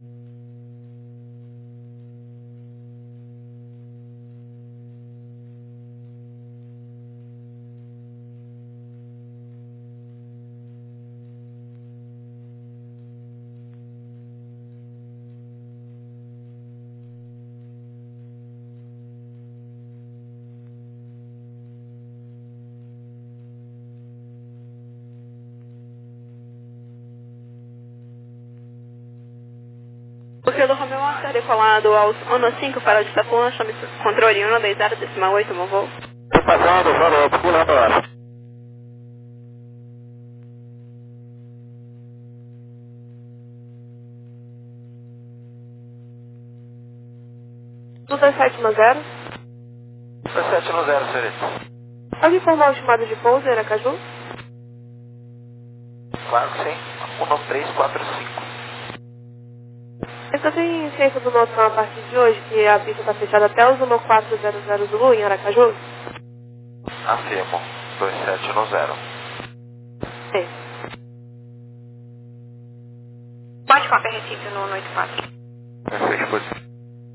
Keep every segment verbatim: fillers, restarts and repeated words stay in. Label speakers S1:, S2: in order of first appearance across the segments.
S1: O senhor do Romeu está decolado aos ONU cinco para o Itapuã, chame controle um, dois zero, decimal oito, bom voo.
S2: Passando, falou, pulando lá.
S1: dois sete um zero.
S2: dois sete um zero, senhorita.
S1: Pode informar o chamado de pouso em Aracaju?
S2: Claro que sim. um três quatro cinco.
S1: Você tem ciência do noção a partir de hoje que a pista está fechada até os um quatro zero zero Zulu em Aracaju?
S2: Afirmo. dois sete um zero.
S1: Sim. Pode cópia Recife no oito quatro.
S2: Perfeito, pois.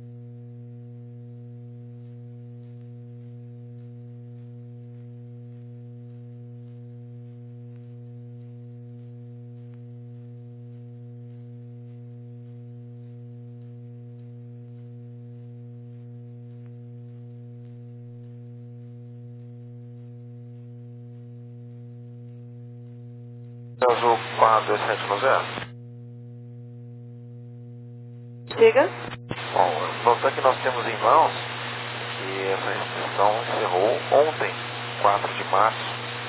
S2: Azul quatro dois sete um zero.
S1: Diga.
S2: Bom, notando que nós temos em mãos que essa restrição encerrou ontem, quatro de março.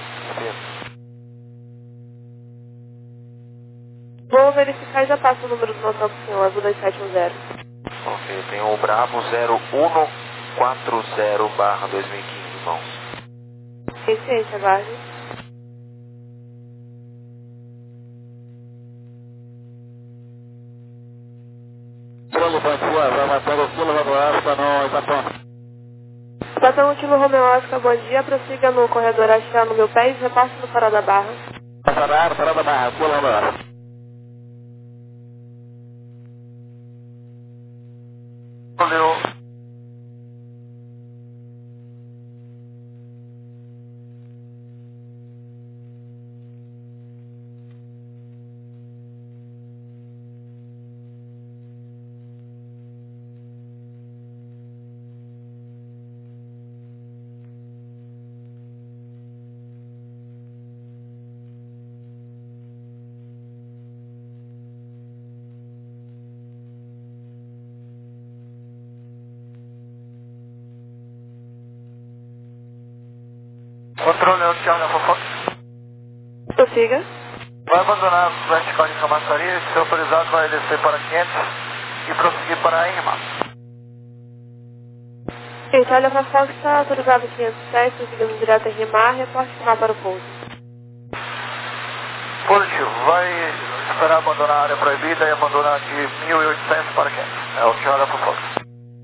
S1: Vou verificar e já passo o número do noção para o senhor, azul dois sete um zero.
S2: Ok, eu tenho o Bravo zero um quatro zero barra dois mil e quinze em mãos.
S1: Sim, ciência, aguarde.
S2: Pelo Bantua, vai matando o Kilo Rodoasta no Itapuã.
S1: Estação Kilo Romeu Oscar, bom dia. Prossiga no corredor Axel no meu pé e repasse no Farol da Barra.
S2: Parada, parada barra, Kilo Rodoasta. Valeu. Controle é o Thiago da Fofoca.
S1: Prossiga.
S2: Vai abandonar o vertical de camaçaria, se autorizado vai descer para quinhentos e prosseguir para a Enma.
S1: Gente, olha, a Fox está autorizado quinhentos e sete, seguindo direto a Rimar, reporte final para o pouso.
S2: Positivo, vai esperar abandonar a área proibida e abandonar de mil e oitocentos para quinhentos. É o Thiago da Fofoca.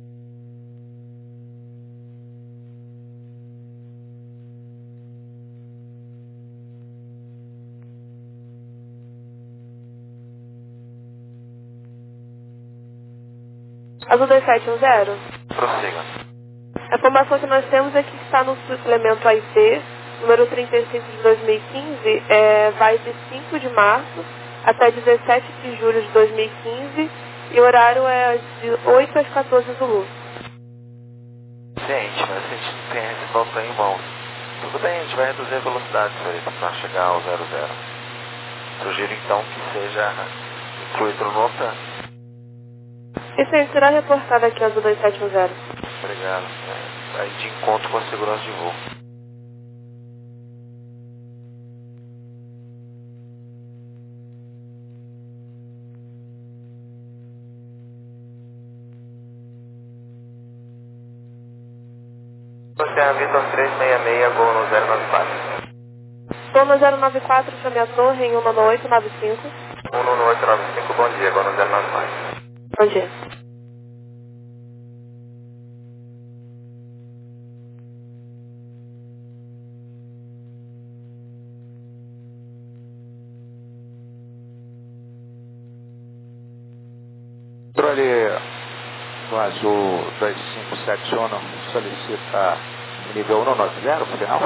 S1: Azul dois sete um zero.
S2: Prossiga.
S1: A informação que nós temos é que está no suplemento A I T, número trinta e cinco de dois mil e quinze, é, vai de cinco de março até dezessete de julho de dois mil e quinze e o horário é de oito às quatorze Zulu.
S2: Gente, mas a gente tem esse ponto aí em mãos. Tudo bem, a gente vai reduzir a velocidade para chegar ao zero zero. Sugiro então que seja incluído no NOTAM.
S1: Isso aí será reportado aqui, Azul dois sete um zero.
S2: Obrigado. É, aí de encontro com a segurança de voo. Você é a Vitor três seis seis, gol no zero nove quatro.
S1: Toma zero nove quatro, chame a torre em um nove oito nove cinco.
S2: um nove oito nove cinco, bom dia, gol no zero nove quatro.
S1: Bom dia.
S3: Controle do Azul dois cinco sete um solicita nível um nove zero, final.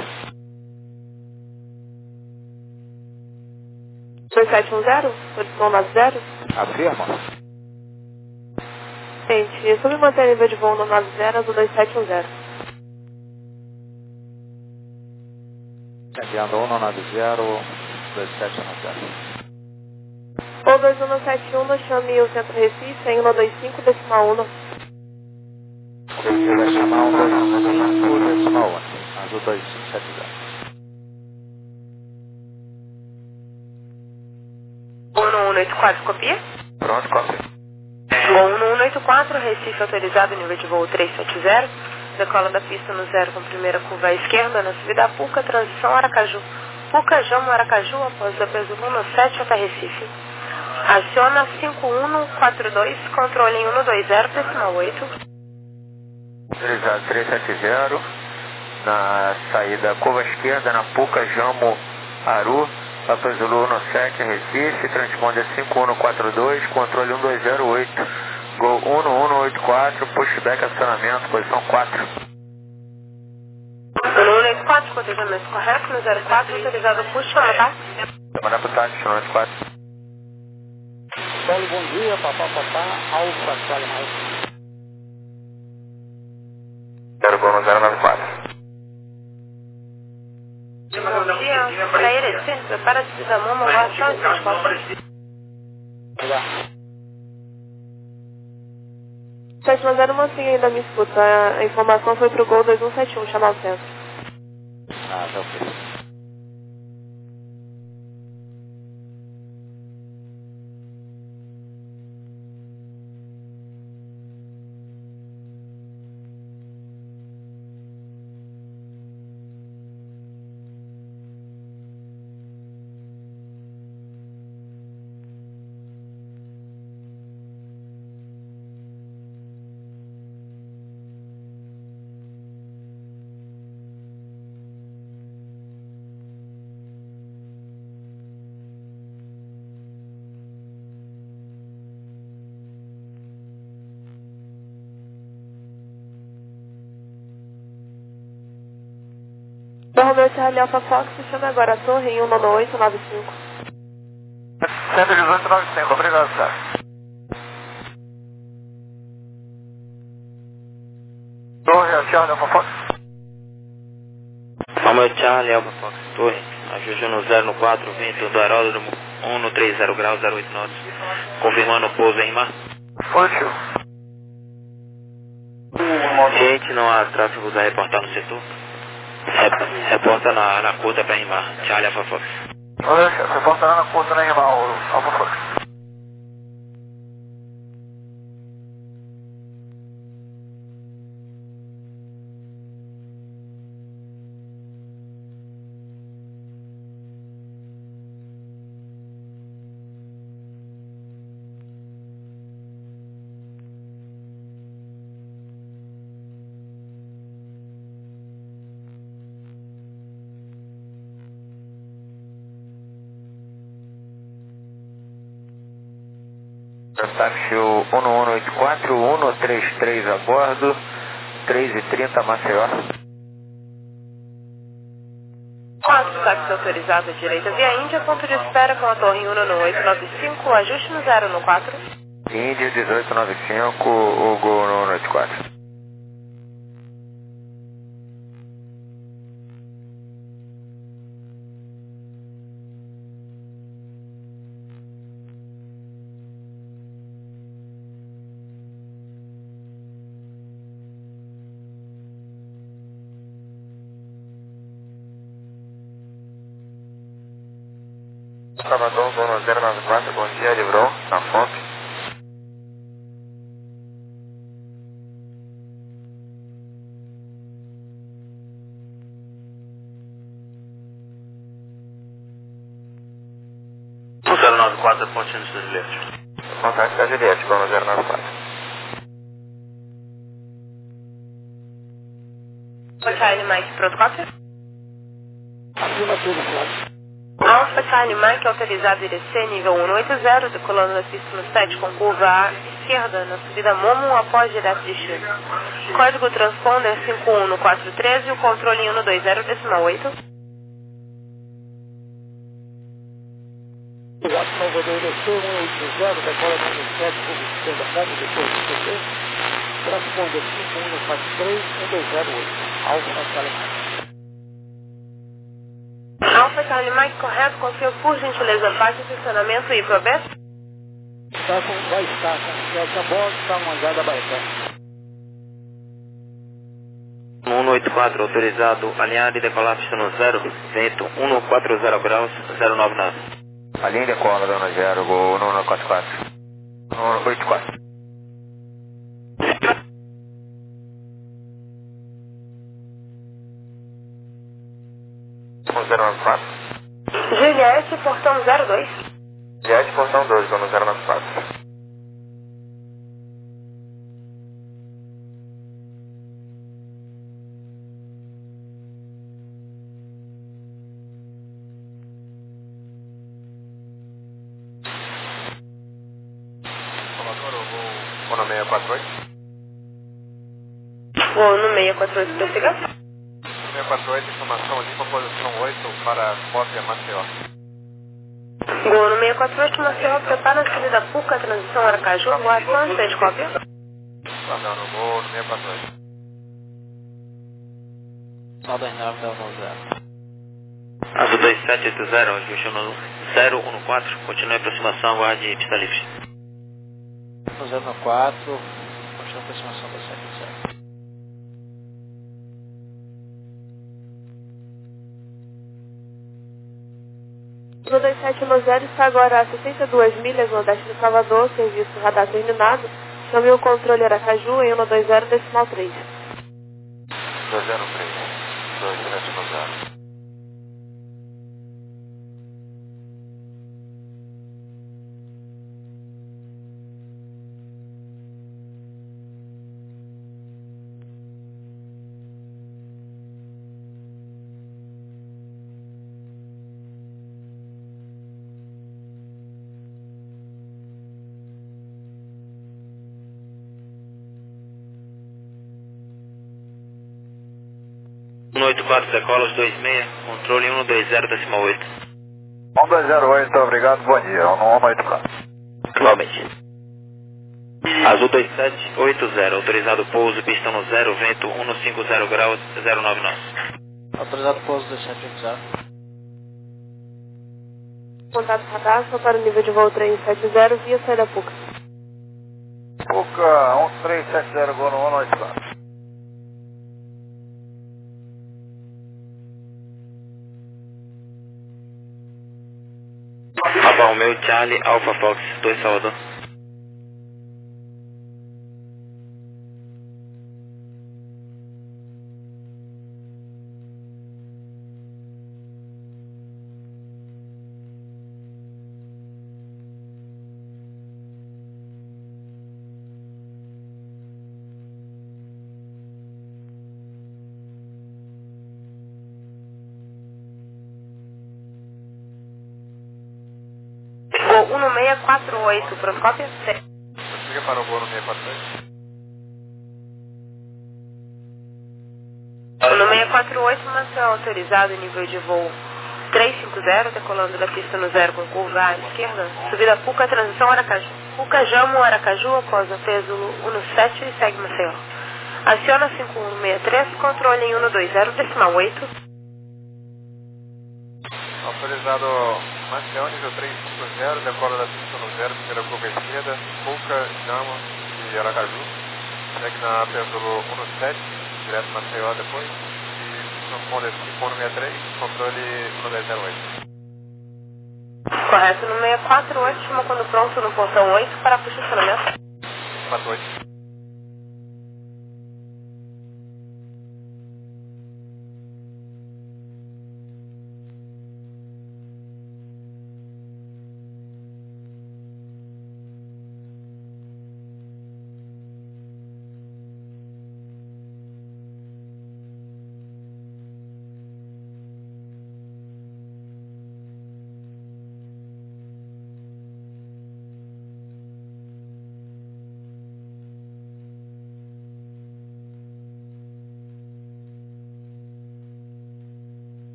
S1: dois sete um zero? Solicitação nove zero?
S3: Afirma.
S1: Gente, sobre manter nível de voo no nove zero, Azul dois sete um zero.
S3: Enviando um nove zero, dois sete um zero.
S1: Ou dois um sete um, chame o Centro Recife em um dois cinco decimal um.
S3: Você vai chamar um dois cinco decimal um, Azul dois cinco sete zero.
S1: um um oito quatro, copia?
S2: Pronto, copia.
S1: um um oito quatro, Recife autorizado, nível de voo três sete zero. Decola da pista no zero com primeira curva à esquerda, na subida a Puca, transição Aracaju. Puca, Jamo, Aracaju, após a Pesulo no sete até Recife. Aciona cinco um quatro dois, controle em um dois zero, decimal oito.
S2: Autorizado três sete zero, na saída curva esquerda, na Puca, Jamo, Aru, Papa Zulu no sete, Recife, transponder cinco um quatro dois, controle um dois zero oito, Gol um um oito quatro, pushback acionamento, posição quatro.
S1: um um oito quatro, cotejamento correto, no zero quatro, autorizado push, tá?
S2: Mandar pro táxi, um oito quatro.
S3: Paulo, bom dia, papá, papá, Alfa, Charlie Mike.
S2: zero Gol no zero nove quatro.
S1: Bom dia, para Erecente, prepara de Desamama, Guaxão e transporte. sete um zero, mansinha ainda me escuta. A informação foi pro Gol dois um sete um, chamar o centro.
S3: Ah, tá ok.
S1: Do Romeu Charlie Alpha Fox, se chama agora a torre em um nove oito nove cinco.
S2: cento e dezoito noventa e cinco, obrigado, senhor. Torre, Charlie Alpha Fox.
S4: Romeu Charlie Alpha Fox, torre, ajuste no zero quatro, vento do aeródromo um no três zero graus, zero oito knots, confirmando o pouso em mar.
S2: Fútil.
S4: Gente, não há tráfego a reportar no setor. Rep- Reporta na, na curta para rimar, Charlie Alpha Fox.
S2: Olha, chefe, você pode estar na curta, né, irmão? Alpha Fox. Táxi um um oito quatro, um três três a bordo, três e trinta Maceió.
S1: Quatro táxi autorizado à direita via Índia, ponto de espera com a torre em um oito nove cinco, ajuste no zero quatro.
S2: Índia dezoito noventa e cinco, o Gol um um oito quatro. Salvador, Gol zero nove quatro, bom dia, livrou, na fonte.
S4: zero nove quatro, pontinho dos Juliette.
S2: Contato da Juliette, Gol zero nove quatro.
S1: Charlie Mike, pronto, cópia?
S3: Acima tudo, claro.
S1: Alfa Alfa Charlie Mike autorizado I D C nível um oito zero, decolando da pista no sete com curva à esquerda na subida Momo após direto destino. Código transponder cinco um um quatro três e o controle em um dois zero decimal oito.
S5: Salvador I D C um oito zero, decola no sete curva esquerda Momo depois do C T. Transponder cinco um um quatro três um dois zero oito. Alfa Charlie Mike.
S1: Alfa Charlie Mike, correto, confio por gentileza, baixa estacionamento e probeto.
S5: Está com, vai estar com sete a bordo, está uma andada baixada.
S4: um oito quatro, autorizado, alinhado e decolar pista no zero, vento um quatro zero graus, zero nove nove.
S2: Alinha e decola, dona zero, Gol um quatro quatro. um oito quatro. um zero nove quatro.
S1: Juliette, portão zero dois.
S2: Juliette, portão dois, dona zero nove quatro. Vou no seis quatro oito.
S1: Vou no seis quatro oito, prossiga.
S2: seis quatro oito, informação limpa, posição oito para Cópia Maceió.
S1: Vou no seis quatro oito, Maceió, prepara a saída Puca, transição Aracaju, boa ação, seis cópia.
S2: Não, não vou no seis quatro oito.
S3: nove nove nove zero.
S4: Azul dois sete oito zero, ajuste no zero um quatro, continue a aproximação, aguarde pista livre.
S3: zero quatro, continua a aproximação da sete zero.
S1: O dois sete um zero está agora a sessenta e duas milhas nordeste de Salvador, serviço radar terminado. Chame o controle Aracaju em um dois zero decimal três.
S2: dois zero três. dois sete um zero.
S4: um oito quatro, decola os dois seis, controle um dois zero decimal oito.
S2: um dois zero oito, obrigado, bom dia. um oito quatro.
S4: Igualmente. Azul dois sete oito zero, autorizado pouso, pista no zero, vento um cinco zero graus, zero nove nove.
S3: Autorizado pouso dois sete oito zero.
S1: Contato radar, só para o nível de voo três sete zero, via saída Puca.
S2: Puca um três sete zero, Gol no um oito quatro.
S4: Alfa Romeo Charlie, Alfa Fox, dois Salvador.
S1: Voo um seis quatro oito, Proscópia.
S2: Fica para o Gol no seis quatro oito.
S1: No seis quatro oito, Maceió autorizado, nível de voo três cinco zero, decolando da pista no zero com curva à esquerda. Subida Puca, transição Aracaju. Puca, Jamo, Aracaju, após a peso um sete e segue Maceió. Aciona cinco um seis três, controle em um dois zero decimal oito.
S2: Autorizado Maceió, nível três cinco zero, decola da pista no zero, primeira curva esquerda, Puca, Jamo e Aracaju. Segue na pêndulo um sete, direto Maceió depois. E transponder cinco um seis três, controle um dois zero oito.
S1: Correto, no seis quatro oito, chama quando pronto no portão oito para o estacionamento.
S2: quatro oito.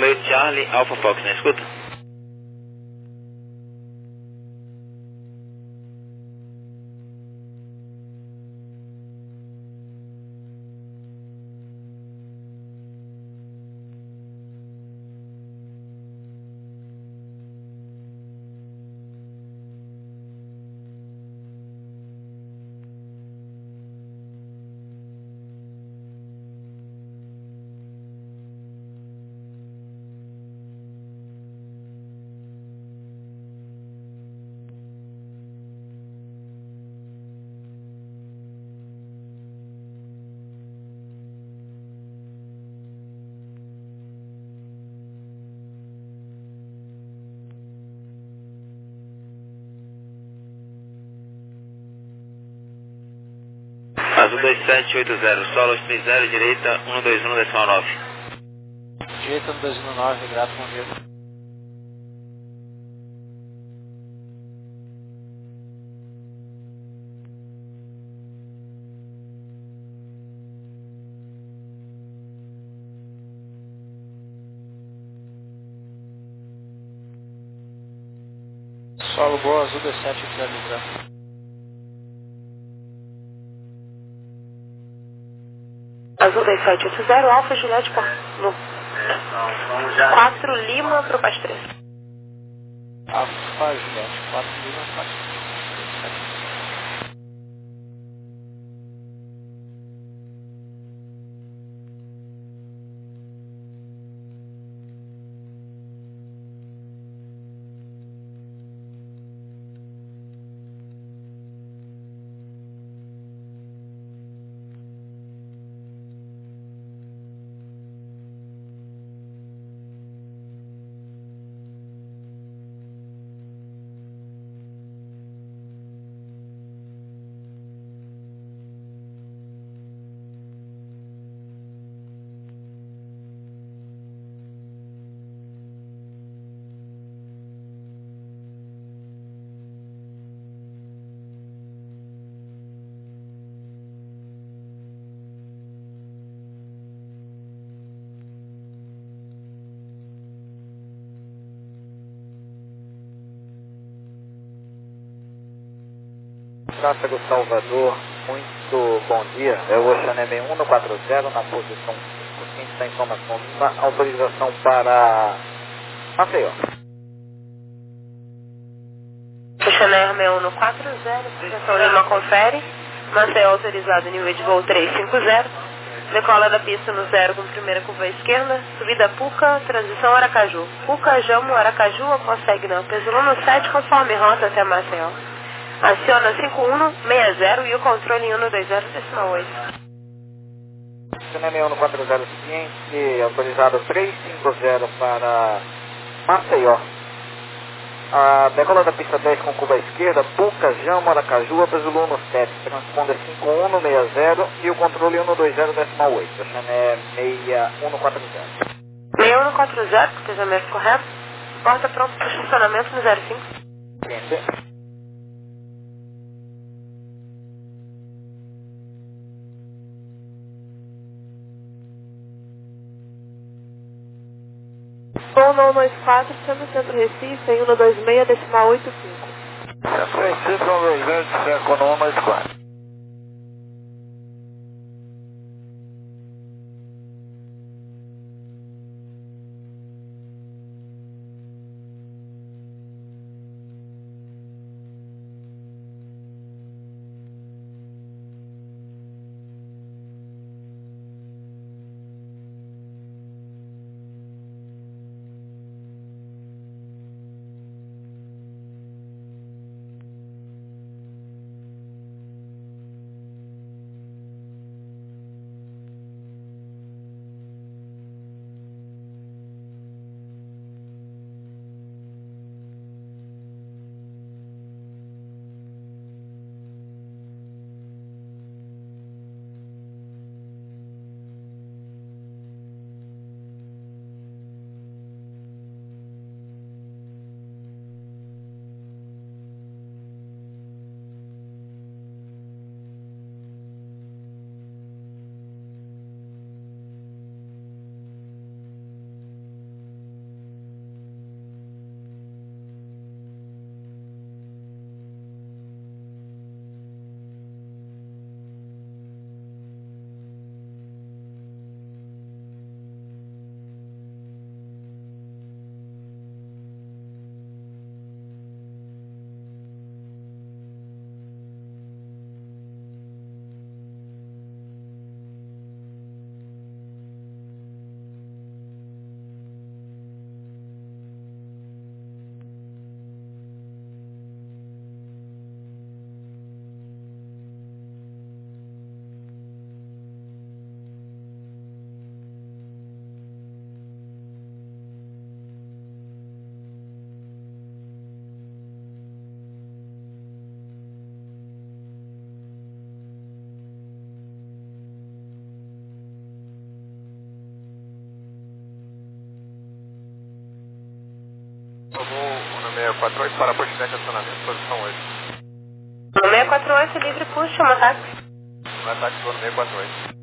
S4: Romeo Charlie, Alpha Fox, na escuta? Azul dois sete oito zero, solo três zero, direita um dois um decimal nove.
S3: Direita um dois um nove, grato, bom dia. Solo boa, azul dois sete oito zero, grato.
S1: Azul dois sete oito zero, Alfa Juliette no quatro Lima para o Paz três.
S3: Alfa Juliette, quatro Lima, Paz três.
S6: Tráfego Salvador, muito bom dia. É o Ocean M um quatro zero na posição cinco, quinta da informação Lima, autorização para Maceió.
S1: Ocean M um quatro zero, projeção Lima confere, Maceió autorizado nível de voo trezentos e cinquenta, decola da pista no zero com primeira curva à esquerda, subida Puca, transição Aracaju. Puca, Jamo, Aracaju, consegue não, peso no sete conforme rota até Maceió. Aciona cinco um seis zero e o controle em um dois zero decimal oito.
S6: Ocean M um quatro zero ciente, autorizado trezentos e cinquenta para Maceió. A decola da pista dez com curva à esquerda, Puca, Jamo, Aracaju, peso no sete, transponder cinco um seis zero e o controle um dois zero decimal oito. Ocean seis um quatro zero.
S1: seis um quatro zero, pesamento correto, porta pronto para estacionamento no zero cinco.
S6: Ciente.
S1: Gol nove dois quatro, Centro Centro Recife, em um dois seis decimal oito cinco.
S2: Recife, um dois zero, Seco um dois quatro. seis quatro oito para push de acionamento, posição oito.
S1: seis quatro oito, livre push, chama táxi.
S2: Um ataque do seis quatro oito.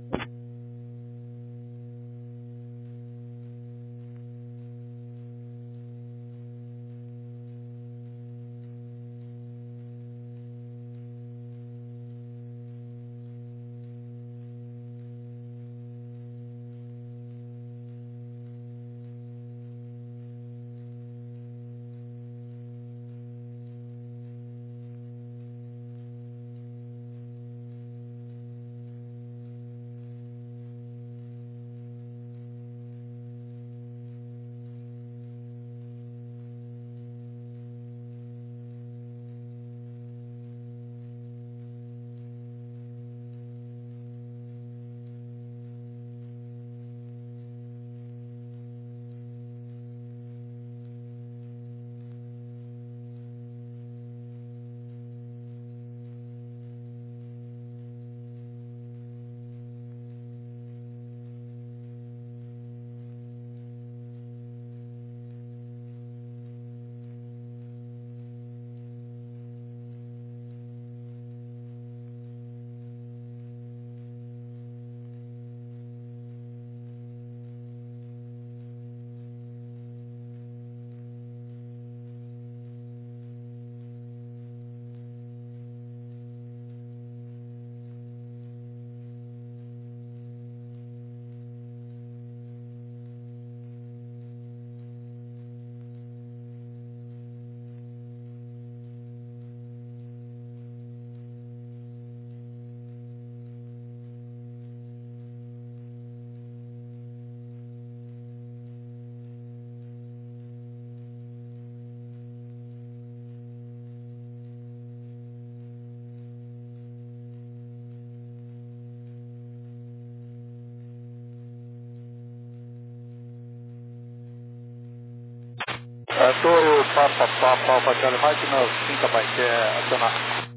S3: Toro, Papa, Papa, Alfa Charlie Mike, no, cinco Mike, é acionar.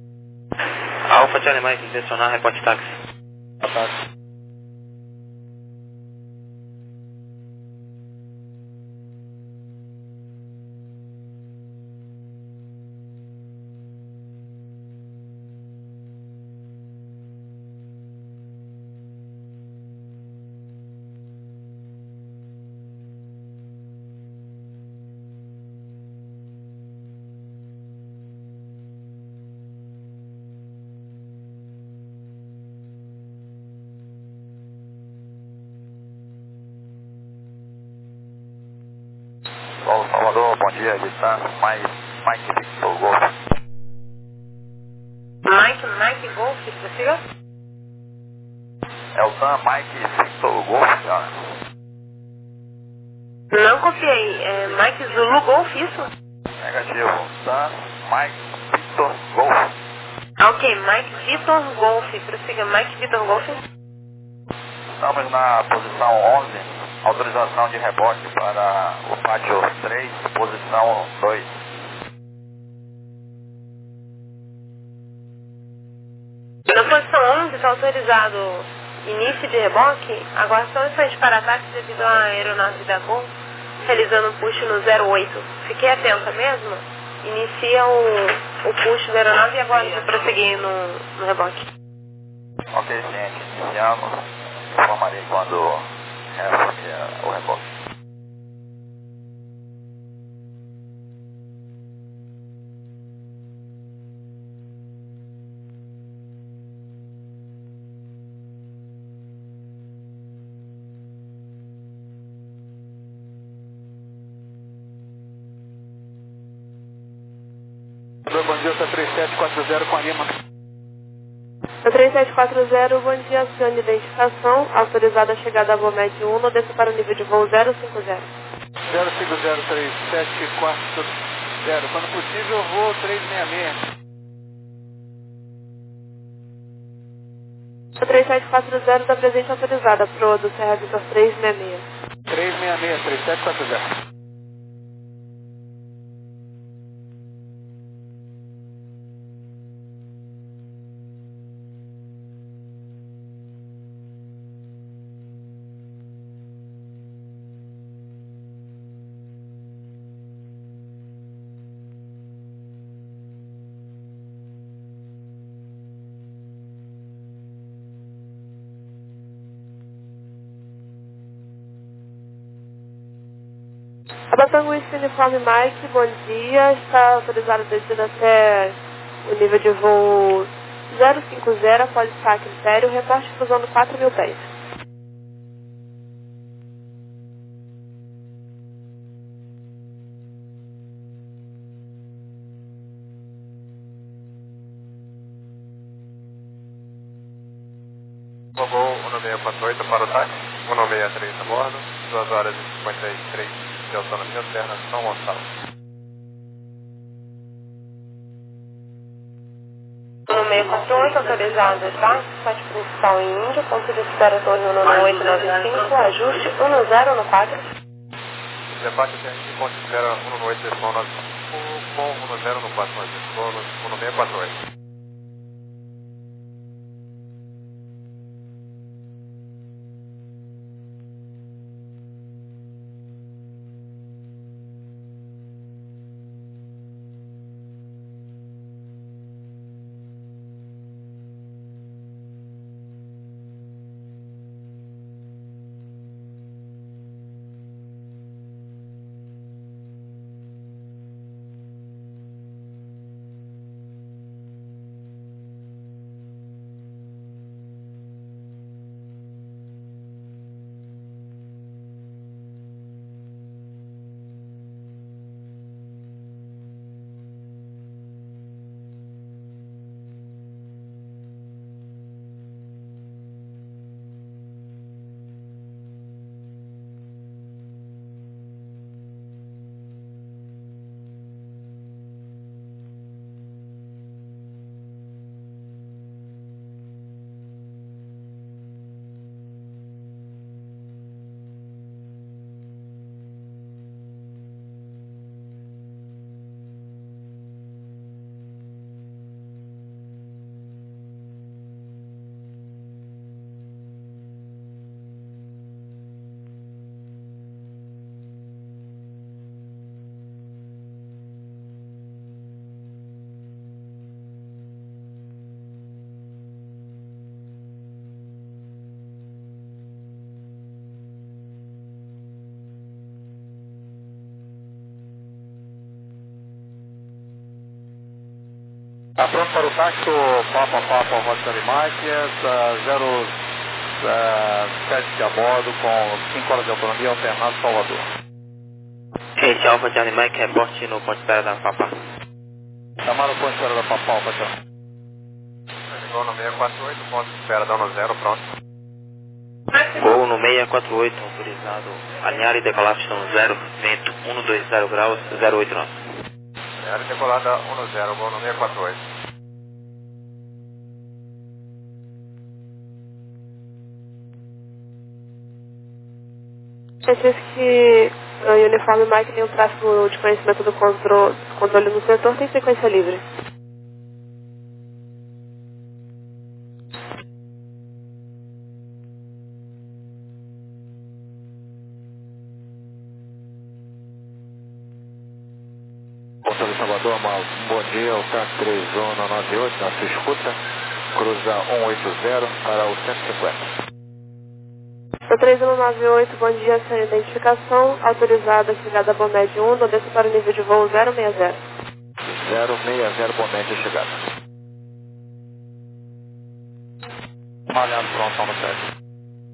S4: Alfa Charlie Mike, direcionar, reporte táxi.
S3: Táxi.
S2: Paulo Salvador, bom dia, distância, mais Mike Victor Golf.
S1: Mike, Mike Golf, prossiga.
S2: É o Sam Mike Victor Golf, senhora.
S1: Não copiei, é Mike Zulu Golf, isso?
S2: Negativo, Sam Mike Victor Golf.
S1: Ah, ok, Mike Vitor Golf, prossiga, Mike Vitor Golf.
S2: Estamos na posição onze. Autorização de rebote para o pátio três, posição dois.
S1: Na posição onze está autorizado início de reboque, agora só em frente para ataque devido à aeronave da Gol, realizando o push no zero oito. Fiquei atenta mesmo, inicia o, o push da aeronave e agora eu vou prosseguir no, no reboque.
S2: Ok, ciente, iniciamos. Informarei quando é o reboque.
S3: Bom dia, tá três sete quatro zero com a Lima.
S1: três sete quatro zero, bom dia, acione de identificação, autorizada a chegada a Vomed um, desça para o nível de voo zero cinco zero.
S3: zero cinco zero três sete quatro zero, quando possível, voo três seis seis.
S1: O três sete quatro zero está presente autorizada, pro do Serra Vitor três seis seis.
S3: três seis seis, três sete quatro zero.
S1: Tabatango Uniforme Mike, bom dia. Está autorizado a descida até o nível de voo zero cinco zero, após estar a critério, reporte cruzando quatro mil pés.
S7: Voo um seis quatro oito para o táxi, um seis três a bordo, duas horas e cinquenta e três de autonomia interna, São Gonçalo.
S1: um seis quatro oito, autorizado, tá? Site principal em Índia, ponto de espera torre um oito nove cinco, ajuste um zero no quatro.
S7: Debate até aqui, ponto de espera um oito nove cinco, com um zero no quatro, um seis quatro oito.
S3: Está pronto para o táxi, Papa Papa Roger Mike, zero sete a bordo, com cinco horas de autonomia, alternado Salvador.
S4: Esse Alfa Charlie Mike, reporte no ponto de espera da Papa.
S3: Chamaram o ponto de espera da Papa, Alfa Charlie.
S7: Ligou no seis quatro oito, ponto de espera dando zero, pronto.
S4: Voo no seis quatro oito, autorizado, alinhar e decolar pistão zero, vento um dois zero graus, zero oito nove.
S7: Área decolada um zero, voo no seis quatro oito.
S1: Diz que o Uniforme Mike tem o tráfego de conhecimento do controle, controle no setor, tem frequência livre.
S3: Controle Salvador, um bom dia, o T A C três zona nove oito, na sua escuta, cruza um oito zero para o cento e cinquenta.
S1: O três um nove oito, bom dia, sem identificação, autorizada, chegada Bomed um, não desça para o nível de voo zero seis zero.
S3: zero seis zero, Bomed, chegada. Malhado, pronto, no sete.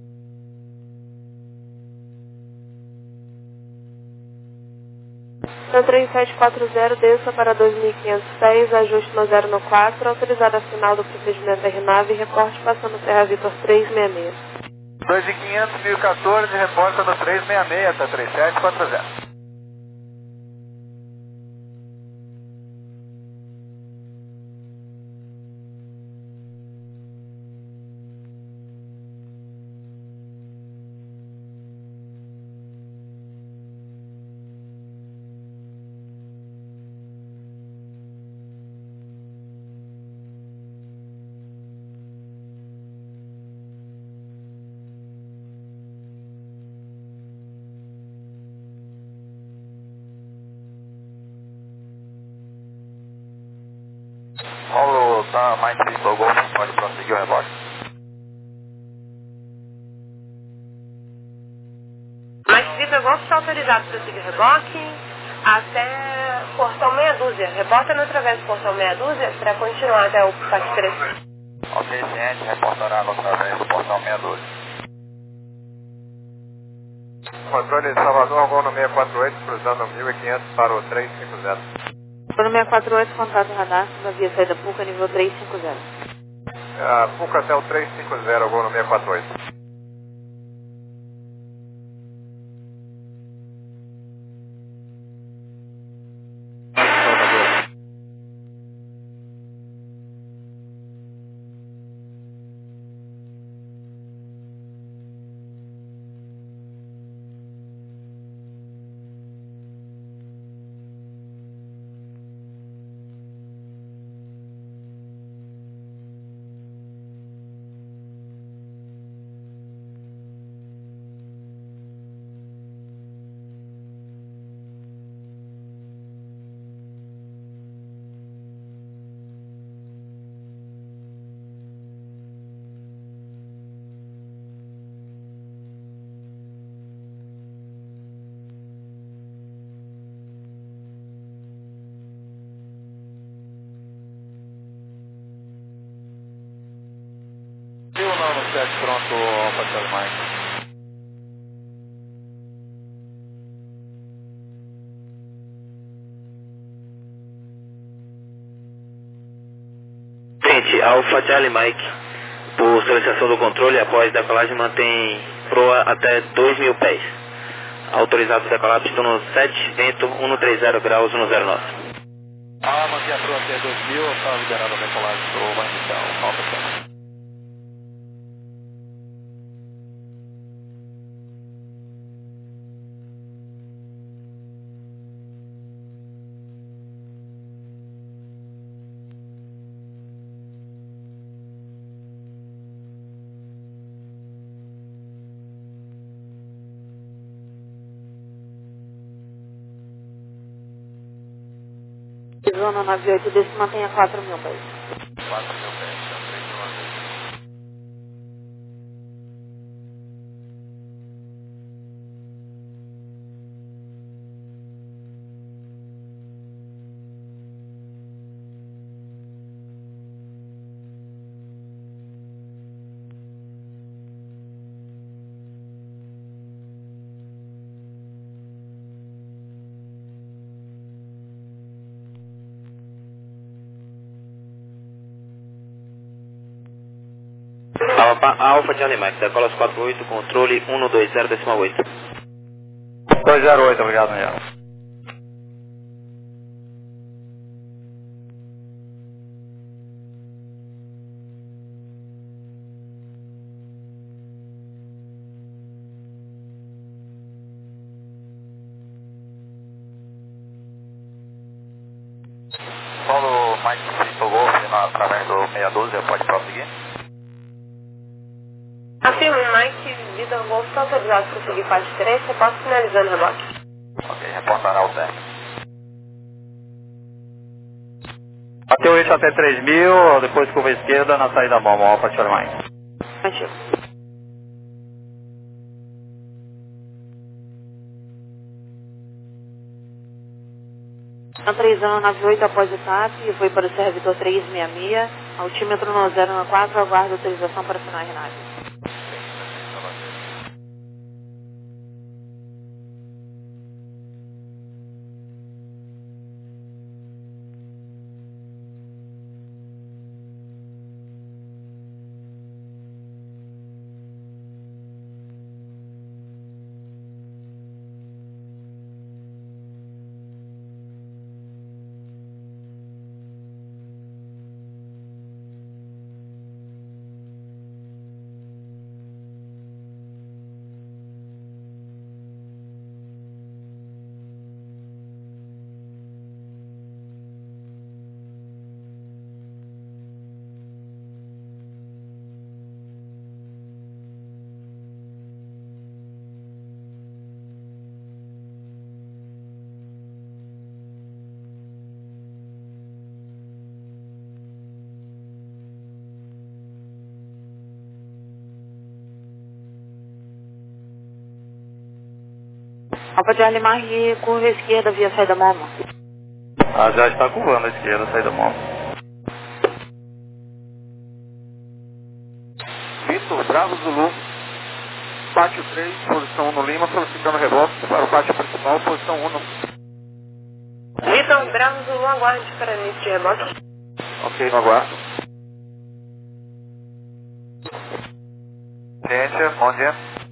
S1: No três sete quatro zero, desça para dois mil quinhentos e seis, ajuste no zero no quatro, autorizada final do procedimento R nove, reporte passando Serra Vitor três seis seis.
S7: dois mil e quinhentos, mil e quatorze, reporta no três seis seis, tá três sete quatro zero. Paulo, tá mais três Golf, pode prosseguir o rebote.
S1: Mais Vitor Visa Golf está autorizado para seguir reboque até portão meia dúzia. Reporta no através do portão meia dúzia para continuar até o Pátio três.
S3: Ok, ciente, reportará no através do portão meia dúzia.
S7: Controle de Salvador, voo no seiscentos e quarenta e oito, cruzando mil e quinhentos para o trezentos e cinquenta.
S8: No seiscentos e quarenta e oito, contato radar, da via saída Puca, nível trezentos e cinquenta.
S7: Ah, Puca até o trezentos e cinquenta, voo no seiscentos e quarenta e oito.
S3: mil novecentos e sete, pronto, Alfa Charlie Mike.
S4: Gente, Alfa Charlie Mike, por solicitação do controle, após decolagem mantém proa até dois mil pés. Autorizado decolar, pistão no sete, vento cento e trinta graus, cento e nove.
S3: Ah, mantém a proa até dois mil, está liberado a decolagem para o voo inicial, Alfa Charlie.
S8: Zona nove oito, desse mantém a quatro mil pés.
S3: quatro mil pés, então três de uma vez.
S4: Alfa, Alfa Charlie Mike, decola quatro oito, controle cento e vinte decimal oito.
S3: dois zero oito, obrigado, Miguel. Solo Mike Victor Golf através do meia dúzia, pode prosseguir?
S1: Afirma, Mike, Vida Golf está autorizado para seguir faixa três, você pode finalizando o reboque.
S3: Ok, reportará o término. Bateu o eixo até três mil, depois curva esquerda na saída Momo, Alfa Charlie Mike.
S8: Ativo. Autorizando nove oito após o T A P e foi para o servidor trezentos e sessenta e seis, altímetro no zero um quatro, aguardo autorização para assinar a renagem. Papa Charlie Mike, curva esquerda via saída Momo.
S3: Ah, já está curvando a esquerda, saída Momo.
S6: Vitor, Bravo Zulu, pátio três, posição um no Lima, solicitando reboque para o pátio principal, posição um no...
S1: Vitor, Bravo Zulu, aguarde para início de reboque.
S6: Ok, no aguardo.
S2: Ciência, bom dia.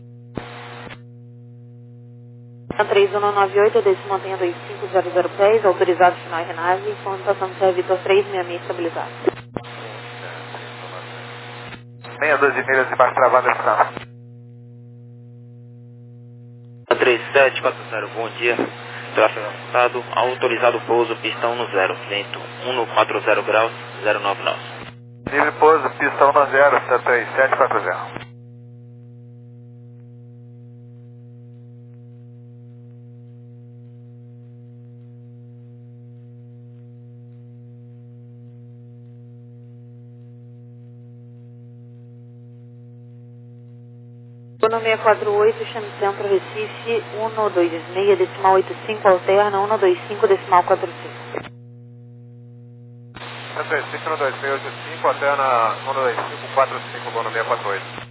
S8: três um nove oito, desce mantenha dois cinco zero zero pés, autorizado final Renave, contação do Vitor três seis seis estabilizado.
S2: Meia doze milhas e mais travada está.
S4: três sete quatro zero, bom dia. Tráfego avançado, autorizado pouso, pistão no zero, vento um no quatro zero graus, zero nove nove.
S2: Livre pouso, pistão no zero, três sete quatro zero.
S8: Uno seis quatro oito, chame centro Recife, um dois seis, decimal oito cinco, alterna, um dois cinco, decimal quatro cinco.
S7: três cinco, um dois seis, oito cinco, alterna um dois cinco, quatro cinco, Bono seis quatro oito.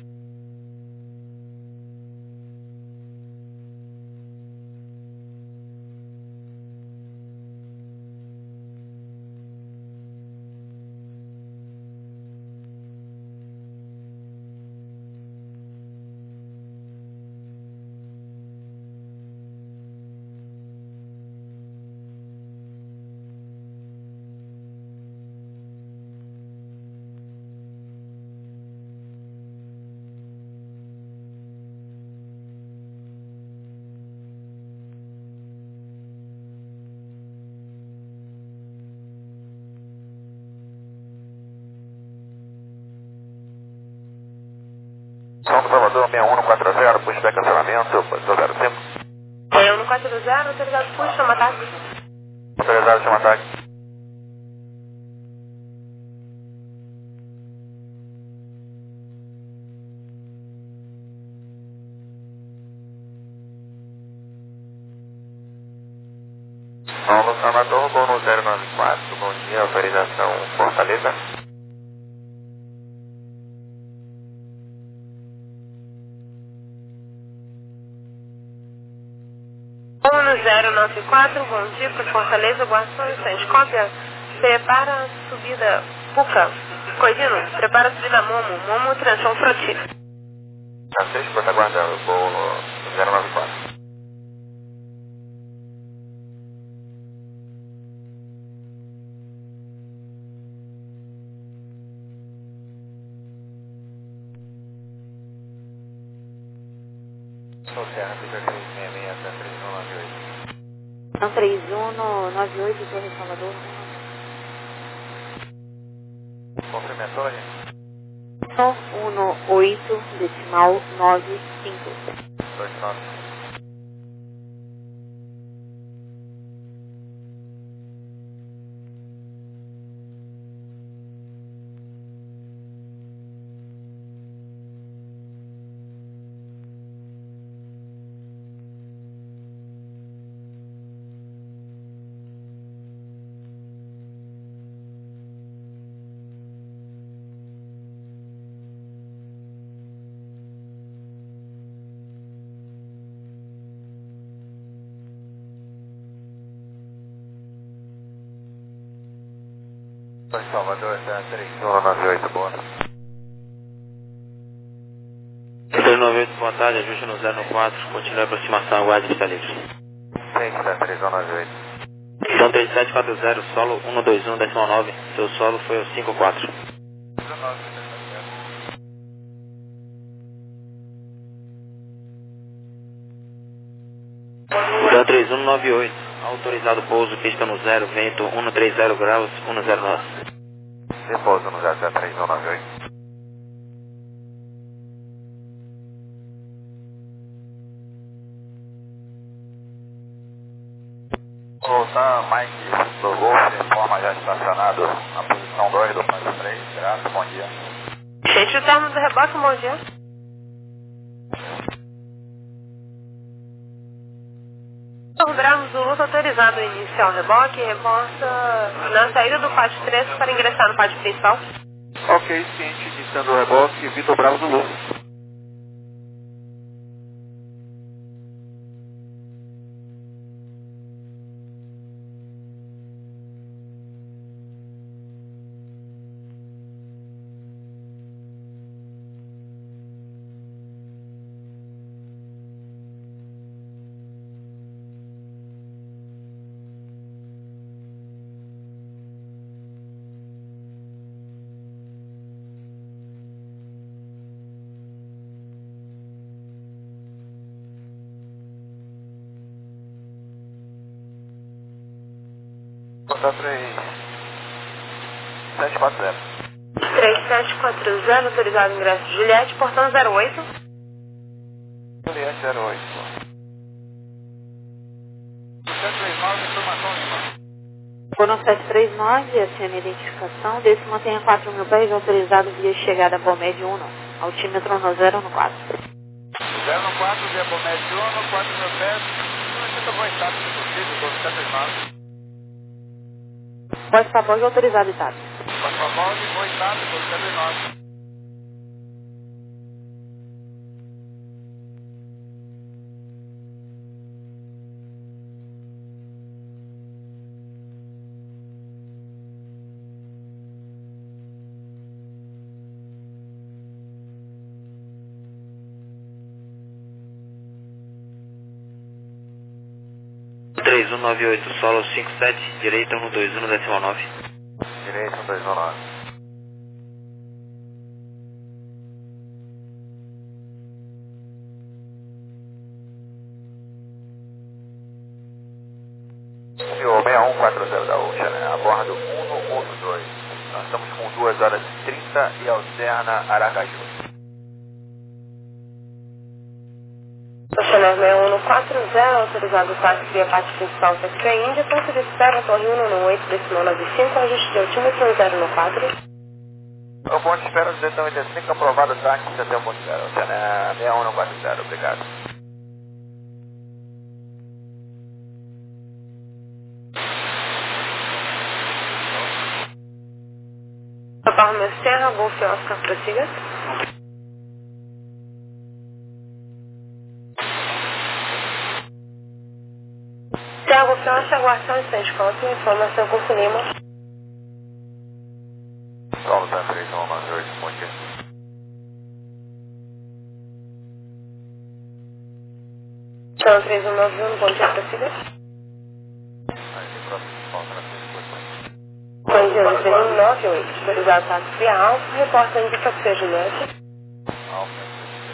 S2: São Salvador seis um quatro zero, pushback cancelamento, posição zero cinco.
S1: seis um quatro zero, autorizado push, chama ataque.
S2: Autorizado, chama ataque. Paulo Salvador, Bono zero nove quatro, bom dia, autorização Fortaleza.
S1: um zero nove quatro, bom dia para Fortaleza, boa sorte, cópia. Prepara a subida Puca, Coisino, prepara a subida Momo, Momo, Tranchão, Froti.
S2: Francês, pode aguardar, eu vou no zero nove quatro. Sou Serra, fica três seis seis, até três um nove oito.
S8: Então três um nove oito, Torre Salvador.
S2: Cumprimentou, gente?
S8: um oito, decimal nove cinco.
S2: dois nove. São Salvador, três um nove oito, boa.
S4: três nove oito, boa tarde, ajuste no zero quatro, continue a aproximação, aguarde está livre.
S2: Ciência, três um nove oito.
S4: Então três sete quatro zero, solo um dois um, decimal nove, seu solo foi o cinco quatro. Então três um nove oito, autorizado pouso, pista no zero, vento um três zero graus, um zero nove.
S2: Repouso no zero três um nove oito. Voltar, Mike, do Golf, informa já estacionado na posição dois do Pátio três, graças, bom dia.
S1: Gente, o termo do reboque, bom dia. Zulu está autorizado a iniciar o reboque e reporta na saída do pátio três para ingressar no pátio principal.
S3: Ok, ciente, iniciando o reboque, Vitor Bravo Zulu.
S7: Contato três sete quatro zero.
S1: três sete quatro zero, autorizado ingresso Juliette, portão zero oito.
S7: Juliette zero oito. sete três nove, informação Lima.
S8: Foram sete três nove, acena a identificação, desse mantenha quatro mil pés, autorizado via chegada Bomed um, altímetro no zero no quatro.
S7: zero no quatro, via Bomed um, quatro mil pés, solicita bom estado, se possível, do sete três nove.
S8: Pode favor, autorizado e tato.
S7: Pode favor, de bom estado, do sete três nove.
S4: três um nove oito, solo cinco sete, direita um dois um, decimal nove.
S7: Direita um dois um nove. Senhor, seis um quatro zero da Ocean, né? A bordo um um dois. Nós estamos com duas horas e trinta e alterna Aracaju.
S1: Oceanar seis um quatro zero, autorizado táxi via parte principal Sector Índia, ponto de espera, torre um no oito, decimal nove cinco, ajuste de altímetro zero no quatro.
S7: O ponto de espera duzentos e oitenta e cinco, aprovado táxi até o ponto de espera. Oceanar seis um quatro zero, obrigado.
S1: Papa Romeo Serra, Golf Oscar, prossiga. Serra França, aguardação e sete conto, informação com o Lima.
S7: Solo tá três um nove oito, bom dia.
S1: Então, três um nove um, bom dia, prossiga.
S7: Aí tem próximo falta na frente,
S1: Bom dia, três um nove oito, autorizado táxi via Alfa, repórter indica que seja Juliette.
S7: Alfa.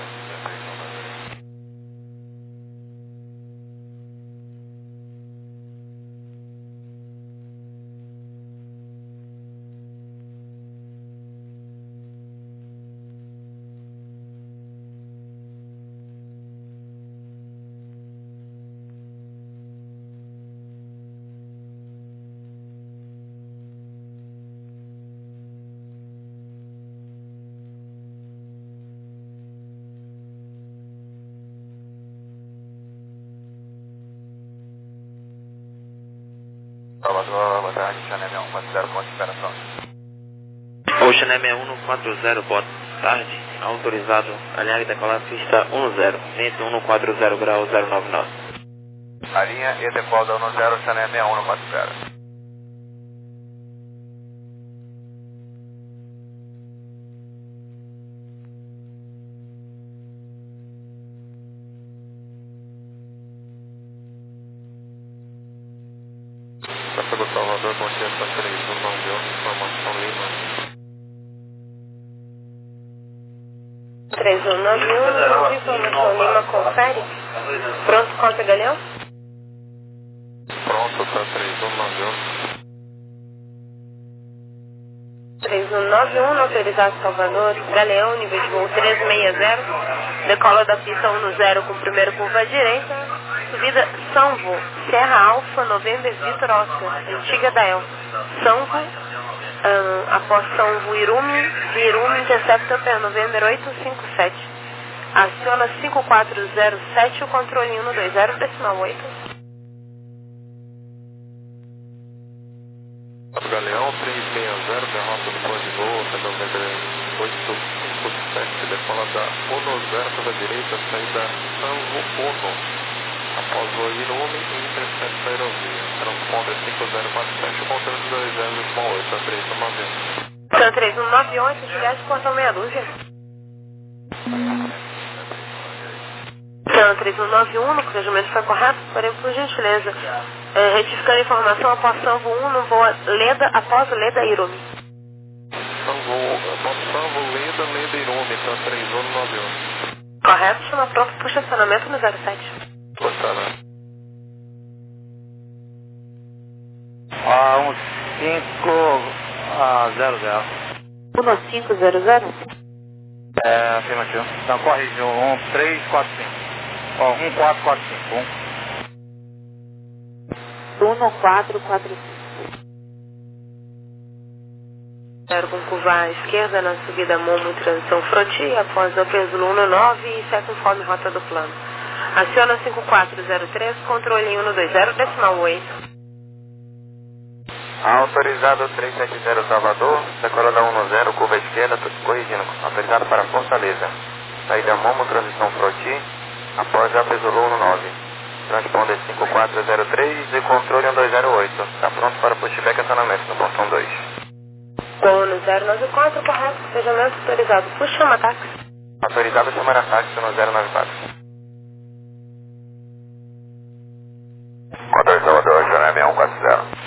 S7: Salvador, boa tarde, Oceanar seis um quatro zero, ponto de esperação.
S4: Oceanar seis um quatro zero, boa tarde, autorizado, alinhar e decolar pista um zero, vento um quatro zero grau zero nove nove.
S7: A linha e decola um zero, Oceanar seis um quatro zero.
S3: Pelo Salvador, bom dia, está três um nove um, informação Lima.
S1: três um nove um, informação Lima, confere. Pronto, conta, Galeão?
S3: Pronto, tá três um nove um.
S1: três um nove um, autorizado Salvador, Galeão, nível de voo três seis zero, decola da pista um zero com primeiro curva à direita, subida Sanvo, Serra Alfa, November, Vitor Oscar, antiga da El, Sanvo, um, após Sanvo, Irumi, Irumi, intercepta para November oito cinco sete, aciona cinco quatro zero sete, o controle um dois zero, decimal oito.
S3: zero pela direita, saída Sanvo Uno. Após o Irume e intercepte da aerovia. Transponder cinco zero quatro sete, controle de dois zero oito, a três um nove um.
S1: São três um nove oito, Juliette, portão meia dúzia. São três um nove um, o cruzamento foi correto, porém, por gentileza, é, retificando a informação, após Sanvo um, voa Leda, após o Leda Irume.
S3: Sanvo, após Sanvo, Leda, Leda Irume, então três um nove um.
S1: Correto, chama pronto para o estacionamento no zero sete.
S3: Gostava.
S9: Ah, um cinco zero zero.
S8: um cinco zero zero?
S9: É, afirmativo. Então, corrige um três quatro cinco. Ó, um quatro quatro cinco.
S8: um quatro quatro cinco.
S1: Zero com curva à esquerda na subida Momo transição Froti, após o peso Luna nove e segue conforme rota do plano. Aciona cinco quatro zero três, controle um dois zero, decimal oito.
S7: Autorizado três sete zero Salvador, decola da um zero, curva esquerda, corrigindo. Autorizado para Fortaleza. Saída Momo, transição Froti, após a Pesolou nove. Transponder cinco quatro zero três e controle um dois zero oito. Está pronto para pushback acionamento no portão dois.
S1: Bônus zero nove quatro, correto, despejamento autorizado. Puxa, chama táxi.
S7: Autorizado chamar a táxi no zero nove quatro. Controle Salvador, Jornal seis um quatro zero.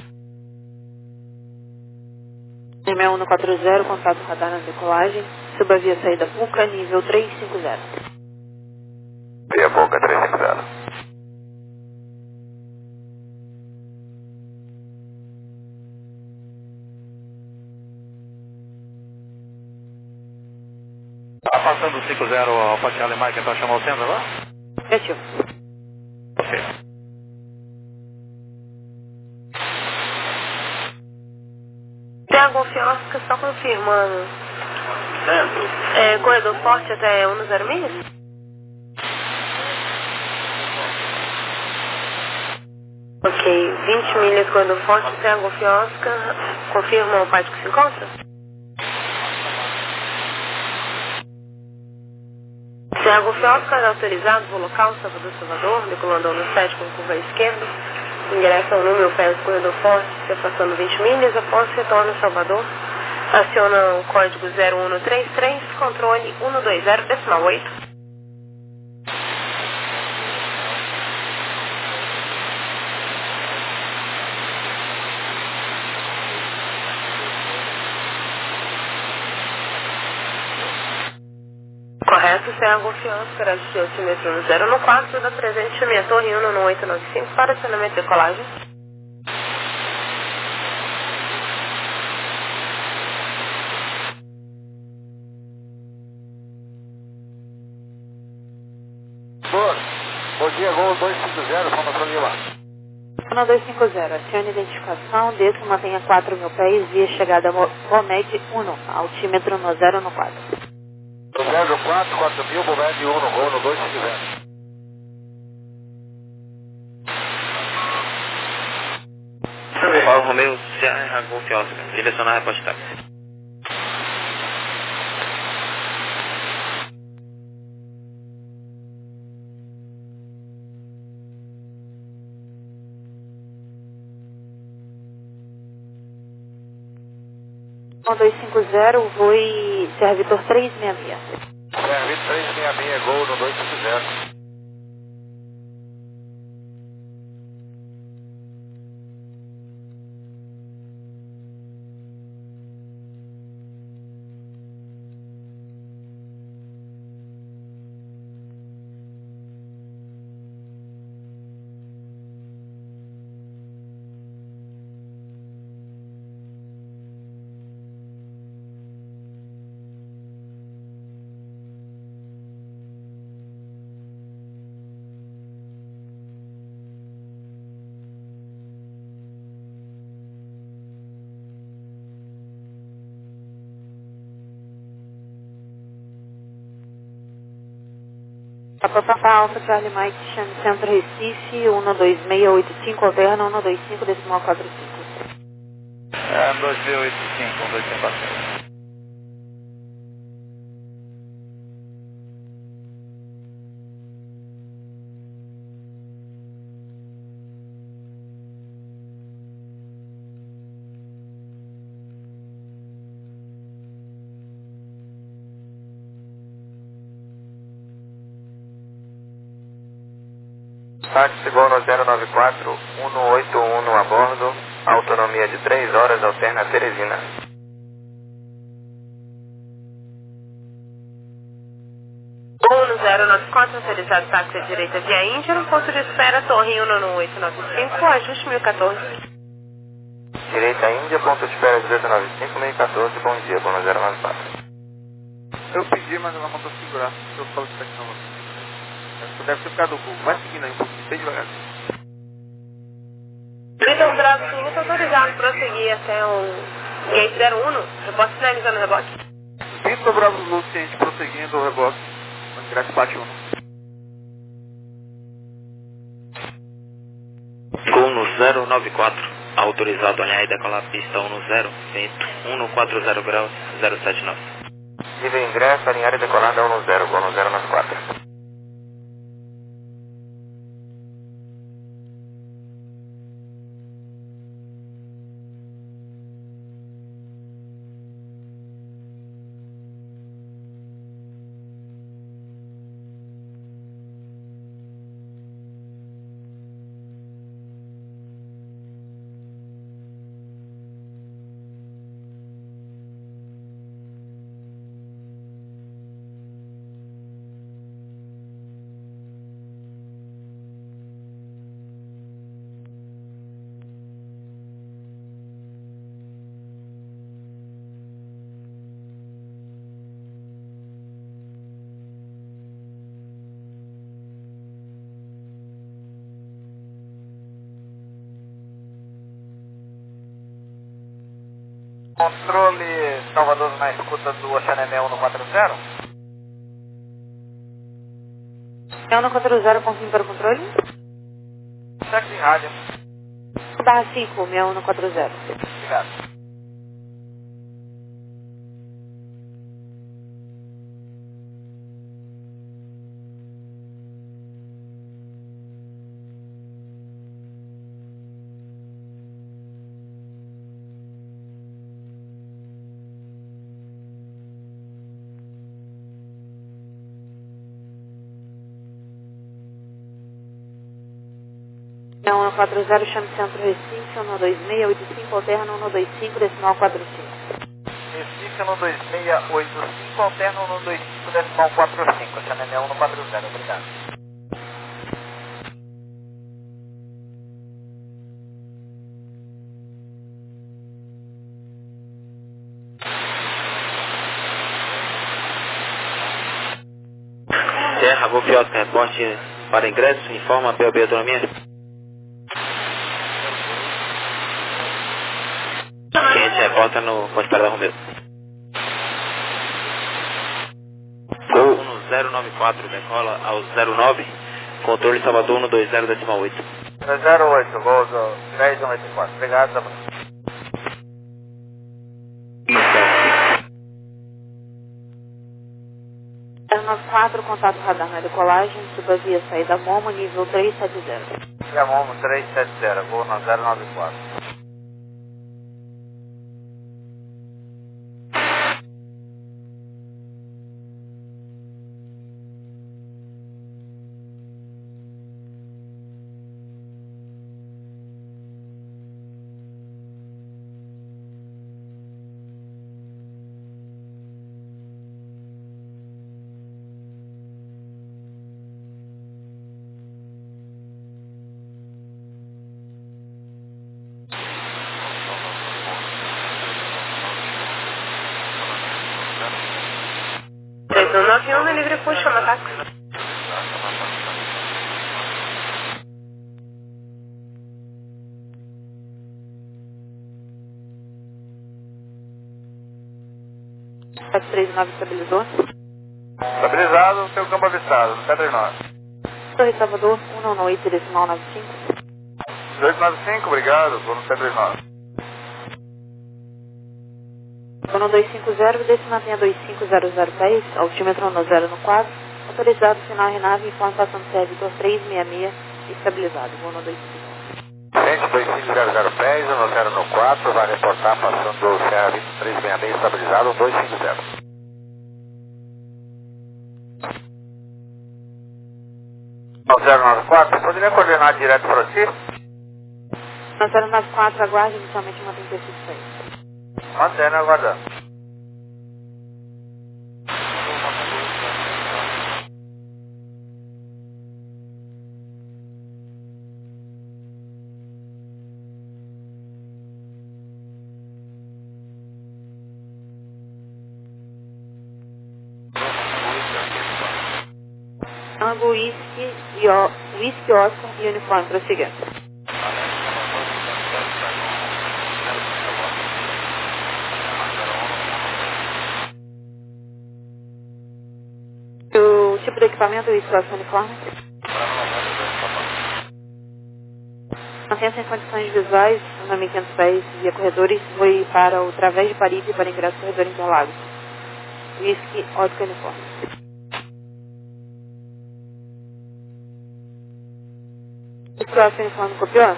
S8: seis um quatro zero, contato radar na decolagem. Suba via saída Puca, nível três cinco zero.
S7: Via Puca três cinco zero.
S3: Tá passando o cinco zero, o Patinha Alemã, que então chamou o centro agora?
S8: Negativo.
S3: Ok.
S1: Tem a confiança, só confirmando.
S3: Centro.
S1: É, corredor forte até um zero milhas? Ok, vinte milhas corredor forte até a confiança. Confirma o parte que se encontra? Thiago Fiosca, autorizado, voo local, Salvador, Salvador, decolando no sete com curva à esquerda, ingressa ao número pés corredor forte, se afastando vinte milhas, após retorno a Salvador, aciona o código zero um três três, controle um dois zero, decimal oito. Correto, Thiago Fiosca, de altímetro no zero um quatro, da presente minha torre um no oito nove cinco para acionamento de decolagem.
S5: Boa. Bom dia, Gol dois cinco zero, formação Lima.
S8: Zona dois cinco zero, acione identificação, desça, mantenha quatro mil pés, via chegada Bomed um, altímetro no zero um quatro.
S5: zero quatro, quatro mil, Bomed um, Gol no dois cinco zero.
S4: Paulo Romeu, Serra Golfiosca, direcionar a reposta.
S8: Zona dois cinco zero, voe Servitor três seis seis.
S5: Servitor três seis seis, Gol no dois cinco zero.
S8: Papa Alfa, Charlie Mike, Chame Centro Recife, um dois seis oito cinco, Overna, um dois cinco, decimal quatro cinco.
S3: É, dois mil e oitenta e cinco, um dois cinco quatro cinco.
S7: Táxi Gol no zero nove quatro, um oito um a bordo, autonomia de três horas, alterna Teresina.
S1: Gol no zero nove quatro, autorizado táxi à direita via Índia, no ponto de espera, Torre um oito nove cinco, ajuste mil e quatorze.
S7: Direita Índia, ponto de espera dezoito nove cinco, mil e quatorze, bom dia, Gol no zero nove quatro.
S9: Eu pedi, mas ela mandou segurar. Eu falo isso aqui não. Acho que deve ser por causa do Google. Vai seguindo aí um pouquinho, bem devagar.
S1: Vitor Bravo Sul, autorizado prosseguir até o gate zero um, eu posso finalizar no rebote?
S9: Vitor Bravo Sul, ciente, prosseguindo o rebote. Ingresso parte um.
S4: Gol no zero nove quatro, autorizado a alinhar e decolar a pista um zero, vento um quatro zero graus, zero sete nove.
S7: Nível ingresso, alinhar e decolada um zero, Gol no zero nove quatro.
S6: Controle Salvador na escuta do Oceanemé um quatro zero.
S8: um quatro zero, confirme para o controle.
S6: Cheque de rádio.
S8: Barra cinco, seis um quatro zero.
S6: Obrigado.
S8: um quatro zero, chame Centro Recife, um dois seis oito cinco, alterna um dois cinco, decimal quatro cinco.
S6: Recife um dois seis oito cinco, alterna um dois cinco, decimal quatro cinco. Oceanemé um quatro zero, obrigado.
S4: Terra, Golf Oscar, reporte para ingresso, informa a P O B Autonomia. Cliente reporta no Ponte Parada Romeu. Gol um zero nove quatro, decola ao zero nove, controle Salvador um dois zero decimal oito.
S6: zero oito, Gol do dez um oito quatro, obrigado, Zé Bruno.
S8: zero nove quatro, contato radar na decolagem, suba via saída Momo, nível três sete zero.
S6: Via Momo três sete zero, Gol no zero nove quatro.
S1: três um nove um, livre push, chama táxi.
S8: sete três nove estabilizou.
S9: Estabilizado, seu campo avistado, no sete três nove.
S8: Torre Salvador, um oito decimal nove cinco.
S9: dezoito nove cinco, obrigado, vou no sete três nove.
S8: Sono dois cinco zero, desce mantenha dois cinco zero zero pés, altímetro no zero no quatro, autorizado sinal Renave, informação do servidor três seis seis, estabilizado, vou no dois cinco.
S2: Frente dois cinco zero zero pés, no zero no quatro, vai reportar passando do C A vinte e três sessenta e seis, estabilizado, dois cinco zero.
S6: zero nove quatro, poderia coordenar direto para ti?
S8: zero nove quatro, aguarde inicialmente uma trinta e seis.
S6: Mantendo, aguardando.
S8: Tango, Whisky, e o, Whisky, Oscar e uniforme, prossiga. O tipo de equipamento, Whisky, Oscar, uniforme? Mantenha-se em condições visuais, a mil e quinhentos pés, via corredores, voe para o Través de Paripe para ingresso corredor Interlagos. Whisky, Oscar, uniforme. O próximo uniforme copiou?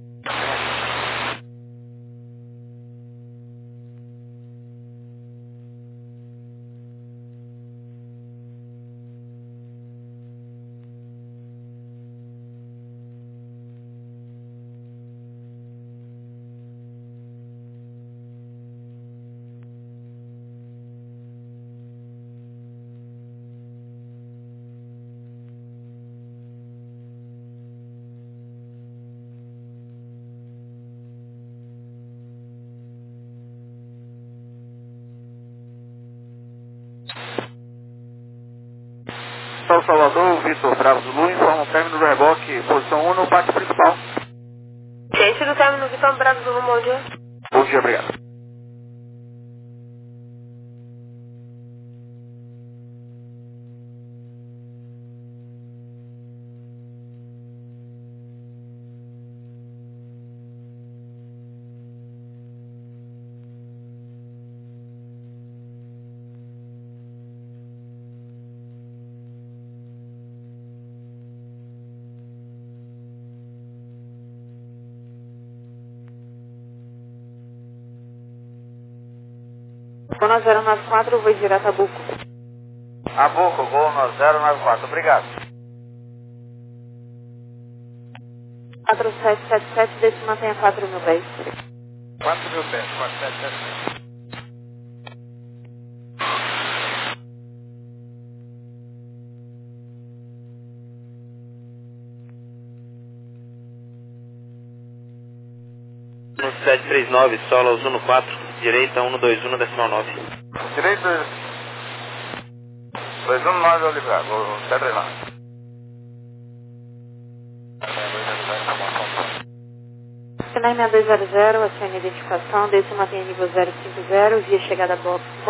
S6: São Salvador, Vitor Bravo Zulu, informa o término do reboque, posição um no pátio principal.
S1: Gente do término Vitor Bravo Zulu, bom dia.
S6: Bom dia, obrigado.
S8: Gol zero nove quatro, vou direto a Buco.
S6: Abuco, gol no zero nove quatro, obrigado.
S8: quatro sete sete sete, deixe mantenha quatro mil pés.
S9: quatro mil pés, quatro sete sete sete.
S4: No sete três nove, solo Uno quatro, direita um dois um, decimal nove.
S6: Direito, dois um nove, Oliveira, gol sete três nove.
S8: Sinais seis dois zero zero, acione a identificação, desce mantenha nível zero cinco zero, via chegada a box.